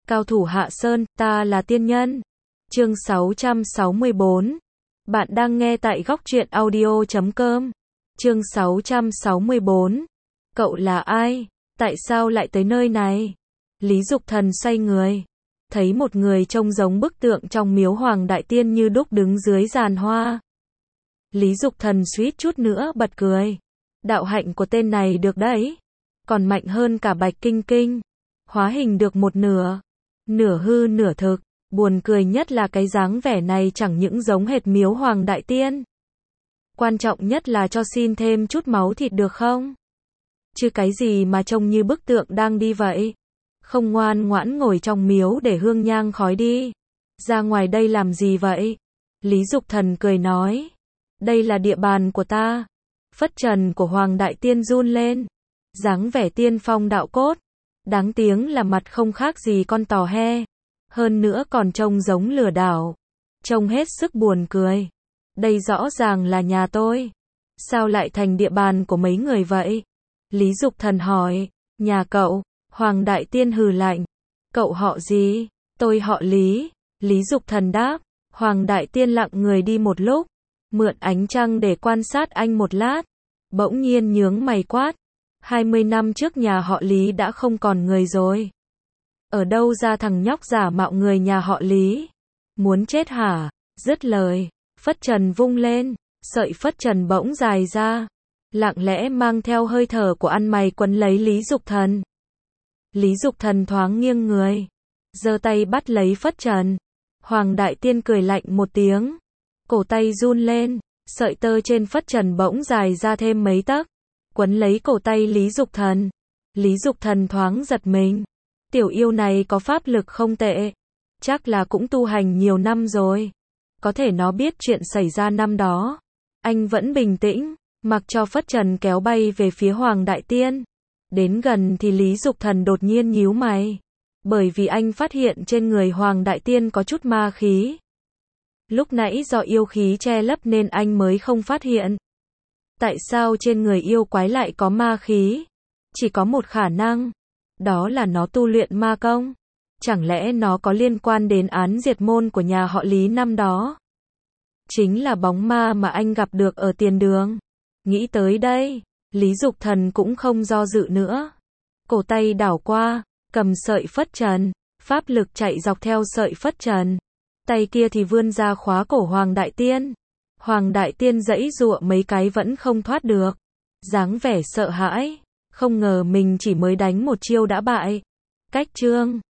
Cao thủ Hạ Sơn, ta là tiên nhân. Chương 664. Bạn đang nghe tại góc truyện audio.com. Chương 664. Cậu là ai? Tại sao lại tới nơi này? Lý Dục Thần xoay người, thấy một người trông giống bức tượng trong miếu Hoàng Đại Tiên như đúc đứng dưới giàn hoa. Lý Dục Thần suýt chút nữa bật cười. Đạo hạnh của tên này được đấy, còn mạnh hơn cả Bạch Kinh Kinh. Hóa hình được một nửa, nửa hư nửa thực. Buồn cười nhất là cái dáng vẻ này chẳng những giống hệt miếu Hoàng Đại Tiên. Quan trọng nhất là cho xin thêm chút máu thịt được không? Chứ cái gì mà trông như bức tượng đang đi vậy? Không ngoan ngoãn ngồi trong miếu để hương nhang khói đi. Ra ngoài đây làm gì vậy? Lý Dục Thần cười nói. Đây là địa bàn của ta. Phất trần của Hoàng Đại Tiên run lên. Dáng vẻ tiên phong đạo cốt. Đáng tiếng là mặt không khác gì con tò he. Hơn nữa còn trông giống lừa đảo. Trông hết sức buồn cười. Đây rõ ràng là nhà tôi. Sao lại thành địa bàn của mấy người vậy? Lý Dục Thần hỏi. Nhà cậu. Hoàng Đại Tiên hừ lạnh. Cậu họ gì? Tôi họ Lý. Lý Dục Thần đáp. Hoàng Đại Tiên lặng người đi một lúc. Mượn ánh trăng để quan sát anh một lát. Bỗng nhiên nhướng mày quát. 20 năm trước nhà họ Lý đã không còn người rồi. Ở đâu ra thằng nhóc giả mạo người nhà họ Lý? Muốn chết hả? Dứt lời, phất trần vung lên, sợi phất trần bỗng dài ra, lặng lẽ mang theo hơi thở của ăn mày quấn lấy Lý Dục Thần. Lý Dục Thần thoáng nghiêng người, giơ tay bắt lấy phất trần. Hoàng Đại Tiên cười lạnh một tiếng, cổ tay run lên, sợi tơ trên phất trần bỗng dài ra thêm mấy tấc, quấn lấy cổ tay Lý Dục Thần. Lý Dục Thần thoáng giật mình. Tiểu yêu này có pháp lực không tệ, chắc là cũng tu hành nhiều năm rồi. Có thể nó biết chuyện xảy ra năm đó. Anh vẫn bình tĩnh, mặc cho phất trần kéo bay về phía Hoàng Đại Tiên. Đến gần thì Lý Dục Thần đột nhiên nhíu mày, bởi vì anh phát hiện trên người Hoàng Đại Tiên có chút ma khí. Lúc nãy do yêu khí che lấp nên anh mới không phát hiện. Tại sao trên người yêu quái lại có ma khí? Chỉ có một khả năng, đó là nó tu luyện ma công. Chẳng lẽ nó có liên quan đến án diệt môn của nhà họ Lý năm đó? Chính là bóng ma mà anh gặp được ở tiền đường. Nghĩ tới đây, Lý Dục Thần cũng không do dự nữa. Cổ tay đảo qua, cầm sợi phất trần, pháp lực chạy dọc theo sợi phất trần. Tay kia thì vươn ra khóa cổ Hoàng Đại Tiên. Hoàng Đại Tiên giãy giụa mấy cái vẫn không thoát được. Dáng vẻ sợ hãi. Không ngờ mình chỉ mới đánh một chiêu đã bại. Cách chương